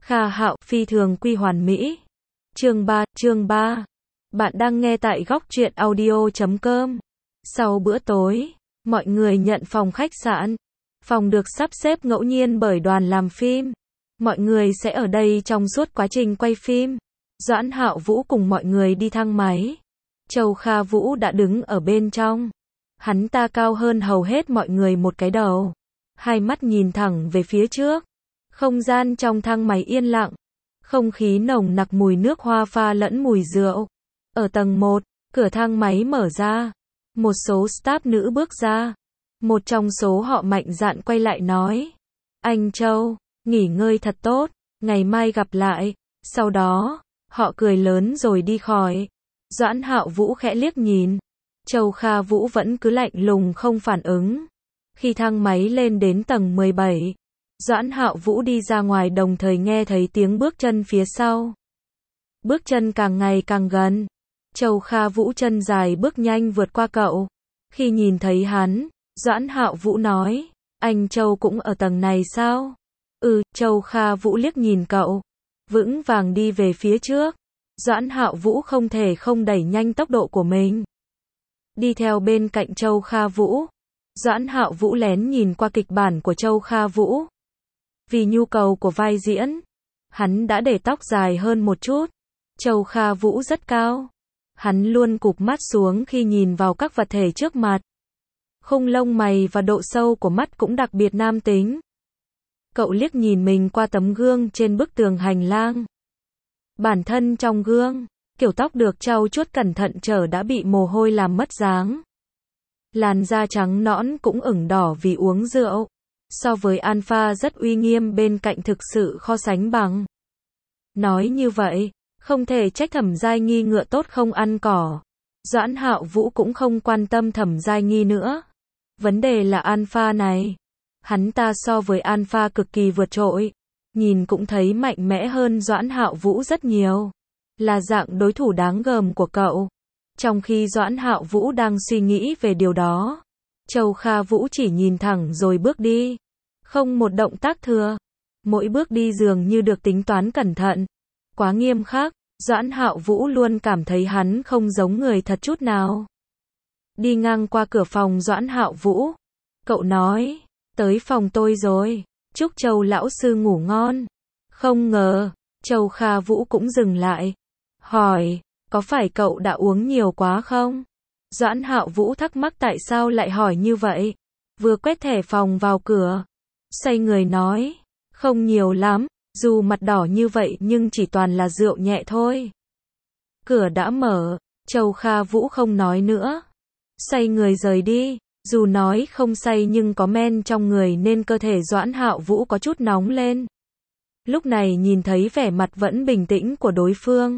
Kha Hạo phi thường quy hoàn mỹ. Chương 3. Bạn đang nghe tại góc truyện audio.com. Sau bữa tối, mọi người nhận phòng khách sạn. Phòng được sắp xếp ngẫu nhiên bởi đoàn làm phim. Mọi người sẽ ở đây trong suốt quá trình quay phim. Doãn Hạo Vũ cùng mọi người đi thang máy. Châu Kha Vũ đã đứng ở bên trong. Hắn ta cao hơn hầu hết mọi người một cái đầu. Hai mắt nhìn thẳng về phía trước. Không gian trong thang máy yên lặng. Không khí nồng nặc mùi nước hoa pha lẫn mùi rượu. Ở tầng 1, cửa thang máy mở ra. Một số staff nữ bước ra. Một trong số họ mạnh dạn quay lại nói. Anh Châu, nghỉ ngơi thật tốt, ngày mai gặp lại. Sau đó, họ cười lớn rồi đi khỏi. Doãn Hạo Vũ khẽ liếc nhìn. Châu Kha Vũ vẫn cứ lạnh lùng không phản ứng. Khi thang máy lên đến tầng 17, Doãn Hạo Vũ đi ra ngoài đồng thời nghe thấy tiếng bước chân phía sau. Bước chân càng ngày càng gần. Châu Kha Vũ chân dài bước nhanh vượt qua cậu. Khi nhìn thấy hắn, Doãn Hạo Vũ nói, anh Châu cũng ở tầng này sao? Châu Kha Vũ liếc nhìn cậu, vững vàng đi về phía trước. Doãn Hạo Vũ không thể không đẩy nhanh tốc độ của mình. Đi theo bên cạnh Châu Kha Vũ, Doãn Hạo Vũ lén nhìn qua kịch bản của Châu Kha Vũ. Vì nhu cầu của vai diễn, hắn đã để tóc dài hơn một chút. Châu Kha Vũ rất cao. Hắn luôn cụp mắt xuống khi nhìn vào các vật thể trước mặt. Khung lông mày và độ sâu của mắt cũng đặc biệt nam tính. Cậu liếc nhìn mình qua tấm gương trên bức tường hành lang. Bản thân trong gương, kiểu tóc được trau chuốt cẩn thận đã bị mồ hôi làm mất dáng. Làn da trắng nõn cũng ửng đỏ vì uống rượu. So với Alpha rất uy nghiêm bên cạnh thực sự khó sánh bằng. Nói như vậy, không thể trách Thẩm Giai Nghi ngựa tốt không ăn cỏ. Doãn Hạo Vũ cũng không quan tâm Thẩm Giai Nghi nữa. Vấn đề là Alpha này. Hắn ta so với Alpha cực kỳ vượt trội. Nhìn cũng thấy mạnh mẽ hơn Doãn Hạo Vũ rất nhiều. Là dạng đối thủ đáng gờm của cậu. Trong khi Doãn Hạo Vũ đang suy nghĩ về điều đó, Châu Kha Vũ chỉ nhìn thẳng rồi bước đi. Không một động tác thừa. Mỗi bước đi dường như được tính toán cẩn thận. Quá nghiêm khắc, Doãn Hạo Vũ luôn cảm thấy hắn không giống người thật chút nào. Đi ngang qua cửa phòng Doãn Hạo Vũ, cậu nói, tới phòng tôi rồi, chúc Châu lão sư ngủ ngon. Không ngờ, Châu Kha Vũ cũng dừng lại. Hỏi, có phải cậu đã uống nhiều quá không? Doãn Hạo Vũ thắc mắc tại sao lại hỏi như vậy. Vừa quét thẻ phòng vào cửa, xoay người nói, không nhiều lắm, dù mặt đỏ như vậy nhưng chỉ toàn là rượu nhẹ thôi. Cửa đã mở, Châu Kha Vũ không nói nữa. Xoay người rời đi, dù nói không say nhưng có men trong người nên cơ thể Doãn Hạo Vũ có chút nóng lên. Lúc này nhìn thấy vẻ mặt vẫn bình tĩnh của đối phương,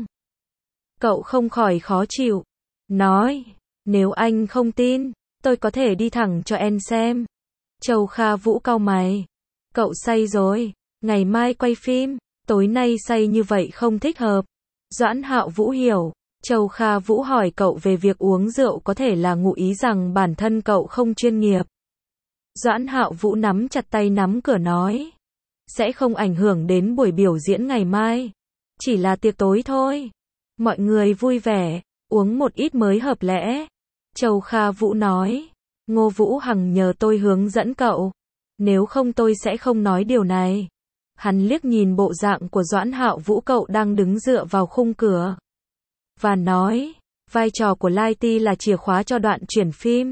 cậu không khỏi khó chịu. Nói, nếu anh không tin, tôi có thể đi thẳng cho em xem. Châu Kha Vũ cau mày. Cậu say rồi, ngày mai quay phim, tối nay say như vậy không thích hợp. Doãn Hạo Vũ hiểu. Châu Kha Vũ hỏi cậu về việc uống rượu có thể là ngụ ý rằng bản thân cậu không chuyên nghiệp. Doãn Hạo Vũ nắm chặt tay nắm cửa nói, sẽ không ảnh hưởng đến buổi biểu diễn ngày mai. Chỉ là tiệc tối thôi. Mọi người vui vẻ, uống một ít mới hợp lẽ. Châu Kha Vũ nói, Ngô Vũ Hằng nhờ tôi hướng dẫn cậu. Nếu không tôi sẽ không nói điều này. Hắn liếc nhìn bộ dạng của Doãn Hạo Vũ, cậu đang đứng dựa vào khung cửa. Và nói, vai trò của Lai Ti là chìa khóa cho đoạn chuyển phim.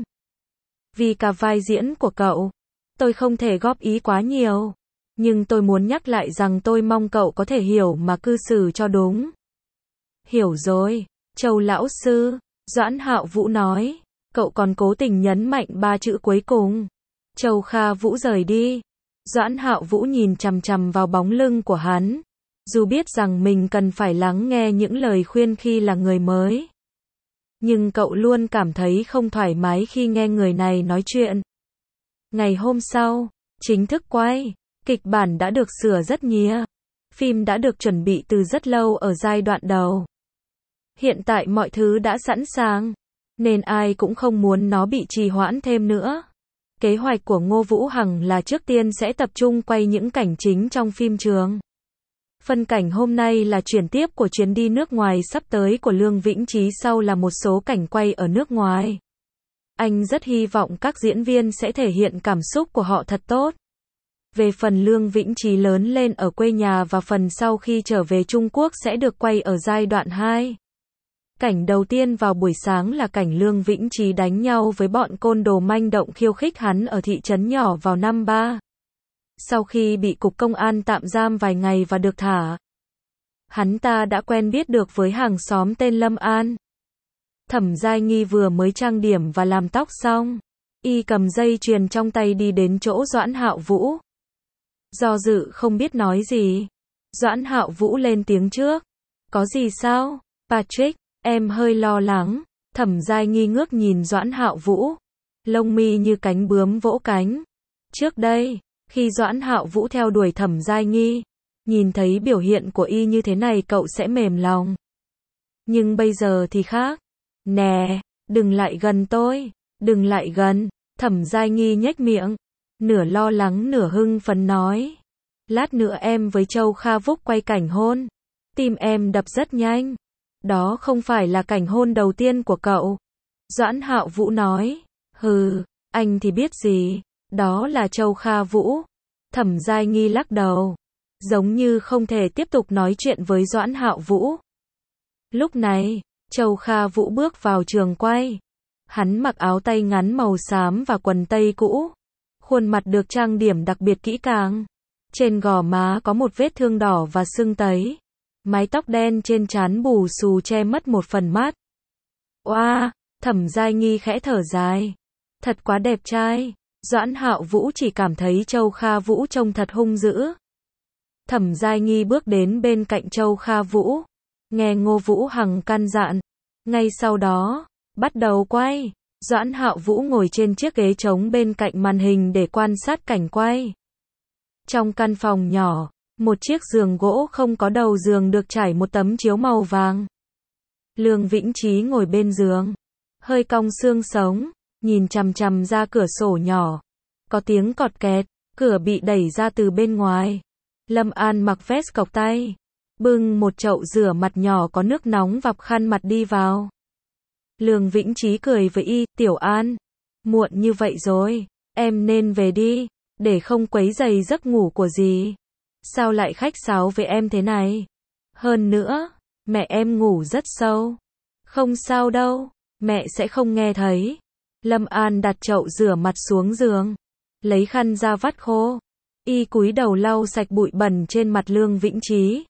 Vì cả vai diễn của cậu, tôi không thể góp ý quá nhiều. Nhưng tôi muốn nhắc lại rằng tôi mong cậu có thể hiểu mà cư xử cho đúng. Hiểu rồi, Châu lão sư, Doãn Hạo Vũ nói. Cậu còn cố tình nhấn mạnh 3 chữ cuối cùng. Châu Kha Vũ rời đi. Doãn Hạo Vũ nhìn chằm chằm vào bóng lưng của hắn. Dù biết rằng mình cần phải lắng nghe những lời khuyên khi là người mới, nhưng cậu luôn cảm thấy không thoải mái khi nghe người này nói chuyện. Ngày hôm sau, chính thức quay. Kịch bản đã được sửa rất nhiều. Phim đã được chuẩn bị từ rất lâu ở giai đoạn đầu. Hiện tại mọi thứ đã sẵn sàng, nên ai cũng không muốn nó bị trì hoãn thêm nữa. Kế hoạch của Ngô Vũ Hằng là trước tiên sẽ tập trung quay những cảnh chính trong phim trường. Phân cảnh hôm nay là chuyển tiếp của chuyến đi nước ngoài sắp tới của Lương Vĩnh Trí, sau là một số cảnh quay ở nước ngoài. Anh rất hy vọng các diễn viên sẽ thể hiện cảm xúc của họ thật tốt. Về phần Lương Vĩnh Trí lớn lên ở quê nhà và phần sau khi trở về Trung Quốc sẽ được quay ở giai đoạn 2. Cảnh đầu tiên vào buổi sáng là cảnh Lương Vĩnh Trí đánh nhau với bọn côn đồ manh động khiêu khích hắn ở thị trấn nhỏ vào năm 3. Sau khi bị cục công an tạm giam vài ngày và được thả, hắn ta đã quen biết được với hàng xóm tên Lâm An. Thẩm Giai Nghi vừa mới trang điểm và làm tóc xong, y cầm dây chuyền trong tay đi đến chỗ Doãn Hạo Vũ. Do dự không biết nói gì, Doãn Hạo Vũ lên tiếng trước. Có gì sao, Patrick, em hơi lo lắng. Thẩm Giai Nghi ngước nhìn Doãn Hạo Vũ, lông mi như cánh bướm vỗ cánh. Trước đây, khi Doãn Hạo Vũ theo đuổi Thẩm Giai Nghi, nhìn thấy biểu hiện của y như thế này cậu sẽ mềm lòng. Nhưng bây giờ thì khác. Nè, đừng lại gần tôi, đừng lại gần. Thẩm Giai Nghi nhếch miệng, nửa lo lắng nửa hưng phấn nói. Lát nữa em với Châu Kha Vúc quay cảnh hôn. Tim em đập rất nhanh. Đó không phải là cảnh hôn đầu tiên của cậu. Doãn Hạo Vũ nói. Hừ, anh thì biết gì. Đó là Châu Kha Vũ. Thẩm Giai Nghi lắc đầu, giống như không thể tiếp tục nói chuyện với Doãn Hạo Vũ. Lúc này, Châu Kha Vũ bước vào trường quay. Hắn mặc áo tay ngắn màu xám và quần tây cũ. Khuôn mặt được trang điểm đặc biệt kỹ càng. Trên gò má có một vết thương đỏ và sưng tấy. Mái tóc đen trên trán bù xù che mất một phần mắt. Oa, Thẩm Giai Nghi khẽ thở dài. Thật quá đẹp trai. Doãn Hạo Vũ chỉ cảm thấy Châu Kha Vũ trông thật hung dữ. Thẩm Giai Nghi bước đến bên cạnh Châu Kha Vũ, nghe Ngô Vũ Hằng căn dặn. Ngay sau đó, bắt đầu quay. Doãn Hạo Vũ ngồi trên chiếc ghế trống bên cạnh màn hình để quan sát cảnh quay. Trong căn phòng nhỏ, một chiếc giường gỗ không có đầu giường được trải một tấm chiếu màu vàng. Lương Vĩnh Trí ngồi bên giường, hơi cong xương sống, nhìn chằm chằm ra cửa sổ nhỏ. Có tiếng cọt kẹt, cửa bị đẩy ra từ bên ngoài. Lâm An mặc vest cộc tay, bưng một chậu rửa mặt nhỏ có nước nóng vọc khăn mặt đi vào. Lương Vĩnh Trí cười với y, Tiểu An, muộn như vậy rồi, em nên về đi, để không quấy rầy giấc ngủ của dì. Sao lại khách sáo với em thế này? Hơn nữa, mẹ em ngủ rất sâu. Không sao đâu, mẹ sẽ không nghe thấy. Lâm An đặt chậu rửa mặt xuống giường, lấy khăn ra vắt khô. Y cúi đầu lau sạch bụi bẩn trên mặt Lương Vĩnh Trí.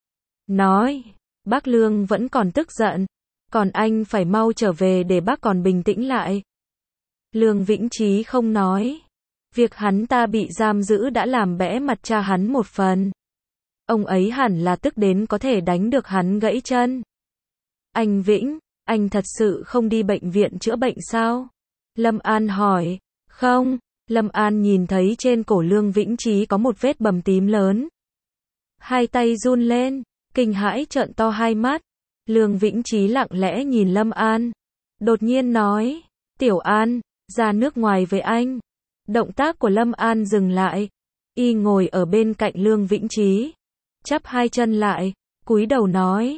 Nói, bác Lương vẫn còn tức giận, còn anh phải mau trở về để bác còn bình tĩnh lại. Lương Vĩnh Trí không nói. Việc hắn ta bị giam giữ đã làm bẽ mặt cha hắn một phần. Ông ấy hẳn là tức đến có thể đánh được hắn gãy chân. Anh Vĩnh, anh thật sự không đi bệnh viện chữa bệnh sao? Lâm An hỏi. Không. Lâm An nhìn thấy trên cổ Lương Vĩnh Trí có một vết bầm tím lớn. Hai tay run lên, kinh hãi trợn to hai mắt. Lương Vĩnh Trí lặng lẽ nhìn Lâm An. Đột nhiên nói. Tiểu An, ra nước ngoài với anh. Động tác của Lâm An dừng lại. Y ngồi ở bên cạnh Lương Vĩnh Trí, chắp hai chân lại, cúi đầu nói.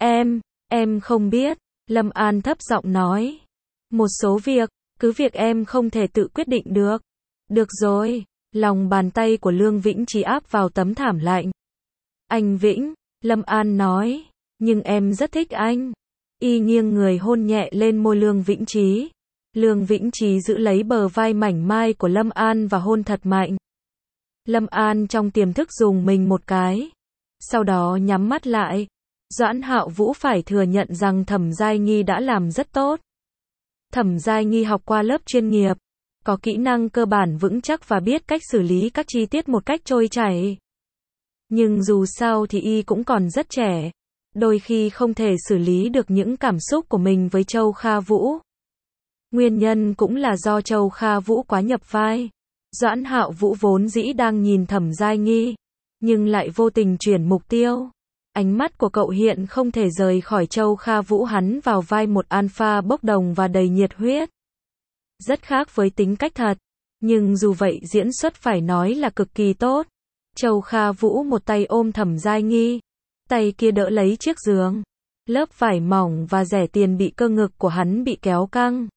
Em không biết. Lâm An thấp giọng nói. Một số việc, cứ việc em không thể tự quyết định được. Được rồi. Lòng bàn tay của Lương Vĩnh Trí áp vào tấm thảm lạnh. Anh Vĩnh, Lâm An nói. Nhưng em rất thích anh. Y nghiêng người hôn nhẹ lên môi Lương Vĩnh Trí. Lương Vĩnh Trí giữ lấy bờ vai mảnh mai của Lâm An và hôn thật mạnh. Lâm An trong tiềm thức dùng mình một cái. Sau đó nhắm mắt lại. Doãn Hạo Vũ phải thừa nhận rằng Thẩm Giai Nghi đã làm rất tốt. Thẩm Giai Nghi học qua lớp chuyên nghiệp, có kỹ năng cơ bản vững chắc và biết cách xử lý các chi tiết một cách trôi chảy. Nhưng dù sao thì y cũng còn rất trẻ, đôi khi không thể xử lý được những cảm xúc của mình với Châu Kha Vũ. Nguyên nhân cũng là do Châu Kha Vũ quá nhập vai. Doãn Hạo Vũ vốn dĩ đang nhìn Thẩm Giai Nghi, nhưng lại vô tình chuyển mục tiêu. Ánh mắt của cậu hiện không thể rời khỏi Châu Kha Vũ, hắn vào vai một alpha bốc đồng và đầy nhiệt huyết. Rất khác với tính cách thật, nhưng dù vậy diễn xuất phải nói là cực kỳ tốt. Châu Kha Vũ một tay ôm Thẩm Giai Nghi, tay kia đỡ lấy chiếc giường. Lớp vải mỏng và rẻ tiền bị cơ ngực của hắn bị kéo căng.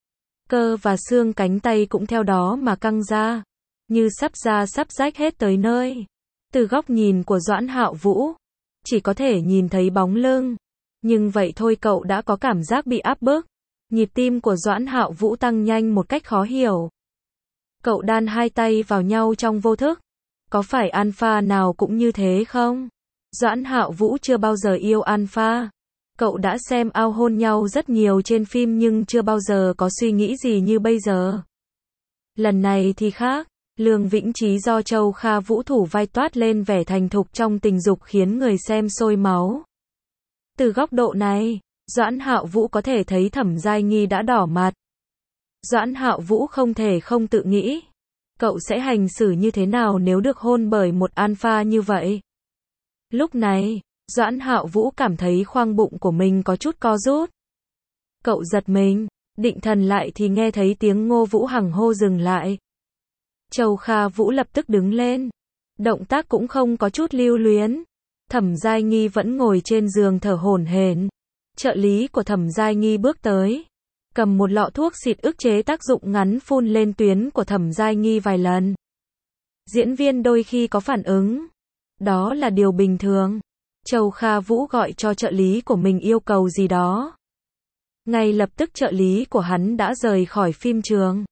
Cơ và xương cánh tay cũng theo đó mà căng ra, như sắp rách hết tới nơi. Từ góc nhìn của Doãn Hạo Vũ, chỉ có thể nhìn thấy bóng lưng. Nhưng vậy thôi cậu đã có cảm giác bị áp bức. Nhịp tim của Doãn Hạo Vũ tăng nhanh một cách khó hiểu. Cậu đan hai tay vào nhau trong vô thức. Có phải alpha nào cũng như thế không? Doãn Hạo Vũ chưa bao giờ yêu alpha. Cậu đã xem ao hôn nhau rất nhiều trên phim nhưng chưa bao giờ có suy nghĩ gì như bây giờ. Lần này thì khác. Lương Vĩnh Trí do Châu Kha Vũ thủ vai toát lên vẻ thành thục trong tình dục khiến người xem sôi máu. Từ góc độ này, Doãn Hạo Vũ có thể thấy Thẩm Giai Nghi đã đỏ mặt. Doãn Hạo Vũ không thể không tự nghĩ, cậu sẽ hành xử như thế nào nếu được hôn bởi một alpha như vậy. Lúc này, Doãn Hạo Vũ cảm thấy khoang bụng của mình có chút co rút. Cậu giật mình, định thần lại thì nghe thấy tiếng Ngô Vũ Hằng hô dừng lại. Châu Kha Vũ lập tức đứng lên. Động tác cũng không có chút lưu luyến. Thẩm Giai Nghi vẫn ngồi trên giường thở hổn hển. Trợ lý của Thẩm Giai Nghi bước tới, cầm một lọ thuốc xịt ức chế tác dụng ngắn phun lên tuyến của Thẩm Giai Nghi vài lần. Diễn viên đôi khi có phản ứng. Đó là điều bình thường. Châu Kha Vũ gọi cho trợ lý của mình yêu cầu gì đó. Ngay lập tức trợ lý của hắn đã rời khỏi phim trường.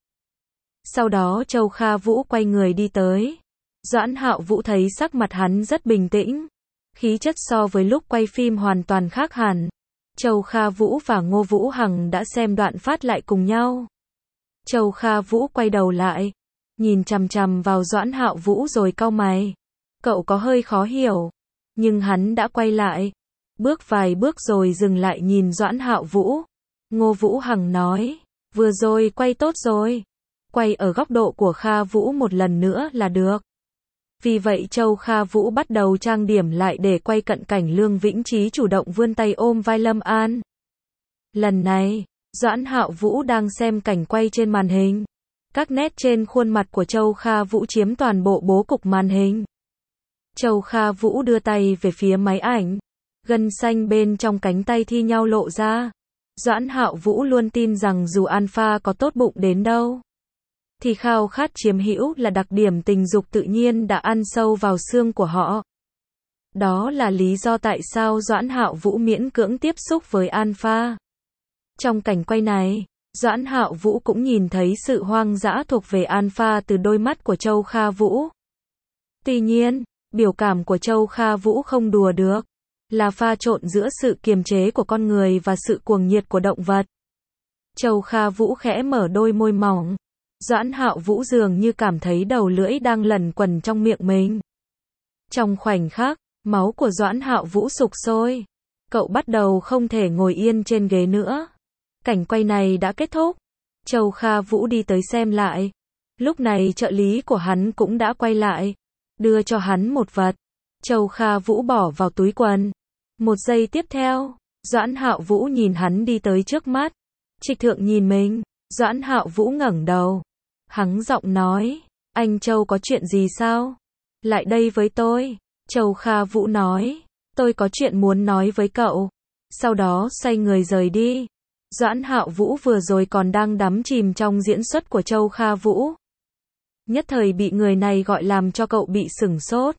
Sau đó Châu Kha Vũ quay người đi tới. Doãn Hạo Vũ thấy sắc mặt hắn rất bình tĩnh. Khí chất so với lúc quay phim hoàn toàn khác hẳn. Châu Kha Vũ và Ngô Vũ Hằng đã xem đoạn phát lại cùng nhau. Châu Kha Vũ quay đầu lại, nhìn chằm chằm vào Doãn Hạo Vũ rồi cau mày. Cậu có hơi khó hiểu, nhưng hắn đã quay lại, bước vài bước rồi dừng lại nhìn Doãn Hạo Vũ. Ngô Vũ Hằng nói, vừa rồi quay tốt rồi, quay ở góc độ của Kha Vũ một lần nữa là được. Vì vậy Châu Kha Vũ bắt đầu trang điểm lại để quay cận cảnh Lương Vĩnh Trí chủ động vươn tay ôm vai Lâm An. Lần này, Doãn Hạo Vũ đang xem cảnh quay trên màn hình. Các nét trên khuôn mặt của Châu Kha Vũ chiếm toàn bộ bố cục màn hình. Châu Kha Vũ đưa tay về phía máy ảnh. Gân xanh bên trong cánh tay thi nhau lộ ra. Doãn Hạo Vũ luôn tin rằng dù alpha có tốt bụng đến đâu, thì khao khát chiếm hữu là đặc điểm tình dục tự nhiên đã ăn sâu vào xương của họ. Đó là lý do tại sao Doãn Hạo Vũ miễn cưỡng tiếp xúc với alpha. Trong cảnh quay này, Doãn Hạo Vũ cũng nhìn thấy sự hoang dã thuộc về alpha từ đôi mắt của Châu Kha Vũ. Tuy nhiên, biểu cảm của Châu Kha Vũ không đùa được, là pha trộn giữa sự kiềm chế của con người và sự cuồng nhiệt của động vật. Châu Kha Vũ khẽ mở đôi môi mỏng. Doãn Hạo Vũ dường như cảm thấy đầu lưỡi đang lẩn quẩn trong miệng mình. Trong khoảnh khắc, máu của Doãn Hạo Vũ sục sôi. Cậu bắt đầu không thể ngồi yên trên ghế nữa. Cảnh quay này đã kết thúc. Châu Kha Vũ đi tới xem lại. Lúc này trợ lý của hắn cũng đã quay lại, đưa cho hắn một vật. Châu Kha Vũ bỏ vào túi quần. Một giây tiếp theo, Doãn Hạo Vũ nhìn hắn đi tới trước mắt. Trịch Thượng nhìn mình. Doãn Hạo Vũ ngẩng đầu. Hắng giọng nói, anh Châu có chuyện gì sao? Lại đây với tôi. Châu Kha Vũ nói, tôi có chuyện muốn nói với cậu. Sau đó xoay người rời đi. Doãn Hạo Vũ vừa rồi còn đang đắm chìm trong diễn xuất của Châu Kha Vũ. Nhất thời bị người này gọi làm cho cậu bị sửng sốt.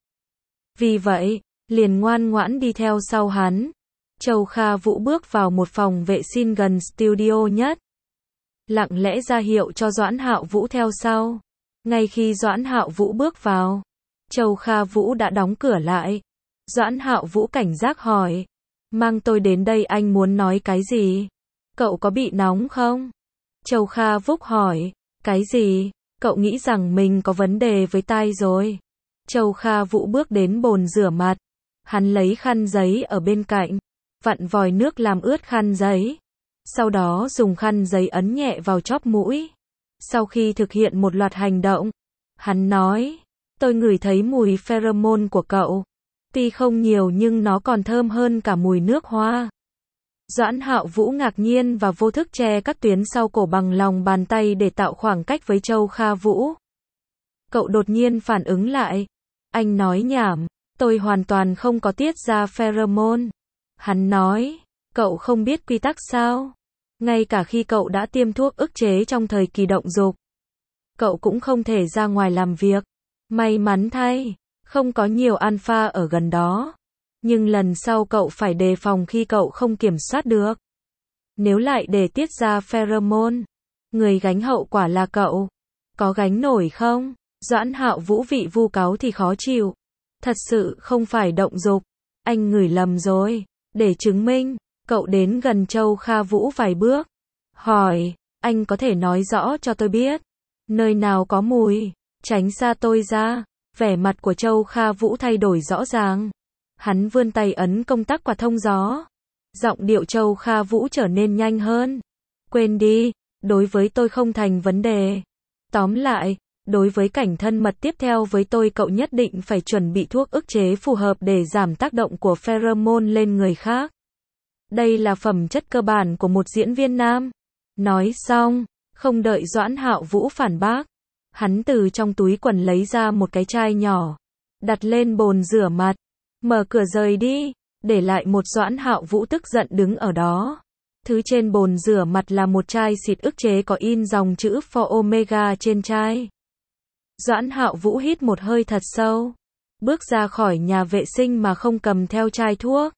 Vì vậy, liền ngoan ngoãn đi theo sau hắn. Châu Kha Vũ bước vào một phòng vệ sinh gần studio nhất. Lặng lẽ ra hiệu cho Doãn Hạo Vũ theo sau. Ngay khi Doãn Hạo Vũ bước vào, Châu Kha Vũ đã đóng cửa lại. Doãn Hạo Vũ cảnh giác hỏi, mang tôi đến đây anh muốn nói cái gì? Cậu có bị nóng không? Châu Kha Vũ hỏi, cái gì? Cậu nghĩ rằng mình có vấn đề với tai rồi. Châu Kha Vũ bước đến bồn rửa mặt. Hắn lấy khăn giấy ở bên cạnh, vặn vòi nước làm ướt khăn giấy. Sau đó dùng khăn giấy ấn nhẹ vào chóp mũi. Sau khi thực hiện một loạt hành động, hắn nói, tôi ngửi thấy mùi pheromone của cậu. Tuy không nhiều nhưng nó còn thơm hơn cả mùi nước hoa. Doãn Hạo Vũ ngạc nhiên và vô thức che các tuyến sau cổ bằng lòng bàn tay để tạo khoảng cách với Châu Kha Vũ. Cậu đột nhiên phản ứng lại. Anh nói nhảm, tôi hoàn toàn không có tiết ra pheromone. Hắn nói, cậu không biết quy tắc sao? Ngay cả khi cậu đã tiêm thuốc ức chế trong thời kỳ động dục, cậu cũng không thể ra ngoài làm việc. May mắn thay, không có nhiều alpha ở gần đó. Nhưng lần sau cậu phải đề phòng khi cậu không kiểm soát được. Nếu lại để tiết ra pheromone, người gánh hậu quả là cậu. Có gánh nổi không? Doãn Hạo Vũ vị vu cáo thì khó chịu. Thật sự không phải động dục. Anh ngửi lầm rồi. Để chứng minh, cậu đến gần Châu Kha Vũ vài bước. Hỏi, anh có thể nói rõ cho tôi biết. Nơi nào có mùi? Tránh xa tôi ra. Vẻ mặt của Châu Kha Vũ thay đổi rõ ràng. Hắn vươn tay ấn công tắc quạt thông gió. Giọng điệu Châu Kha Vũ trở nên nhanh hơn. Quên đi, đối với tôi không thành vấn đề. Tóm lại, đối với cảnh thân mật tiếp theo với tôi cậu nhất định phải chuẩn bị thuốc ức chế phù hợp để giảm tác động của pheromone lên người khác. Đây là phẩm chất cơ bản của một diễn viên nam. Nói xong, không đợi Doãn Hạo Vũ phản bác, hắn từ trong túi quần lấy ra một cái chai nhỏ, đặt lên bồn rửa mặt, mở cửa rời đi, để lại một Doãn Hạo Vũ tức giận đứng ở đó. Thứ trên bồn rửa mặt là một chai xịt ức chế có in dòng chữ For Omega trên chai. Doãn Hạo Vũ hít một hơi thật sâu, bước ra khỏi nhà vệ sinh mà không cầm theo chai thuốc.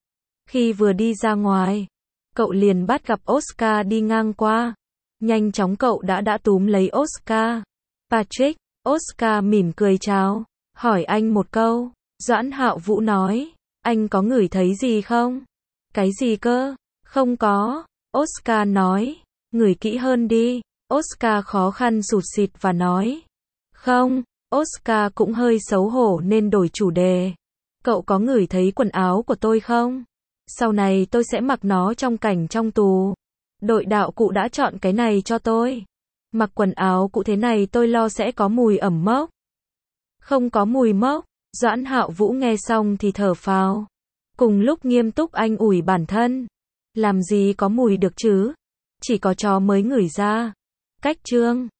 Khi vừa đi ra ngoài, cậu liền bắt gặp Oscar đi ngang qua. Nhanh chóng cậu đã túm lấy Oscar. Patrick, Oscar mỉm cười chào, hỏi anh một câu. Doãn Hạo Vũ nói, anh có ngửi thấy gì không? Cái gì cơ? Không có. Oscar nói, ngửi kỹ hơn đi. Oscar khó khăn sụt sịt và nói, không. Oscar cũng hơi xấu hổ nên đổi chủ đề. Cậu có ngửi thấy quần áo của tôi không? Sau này tôi sẽ mặc nó trong cảnh trong tù. Đội đạo cụ đã chọn cái này cho tôi. Mặc quần áo cụ thế này tôi lo sẽ có mùi ẩm mốc. Không có mùi mốc. Doãn Hạo Vũ nghe xong thì thở phào. Cùng lúc nghiêm túc anh ủi bản thân. Làm gì có mùi được chứ? Chỉ có chó mới ngửi ra. Cách chương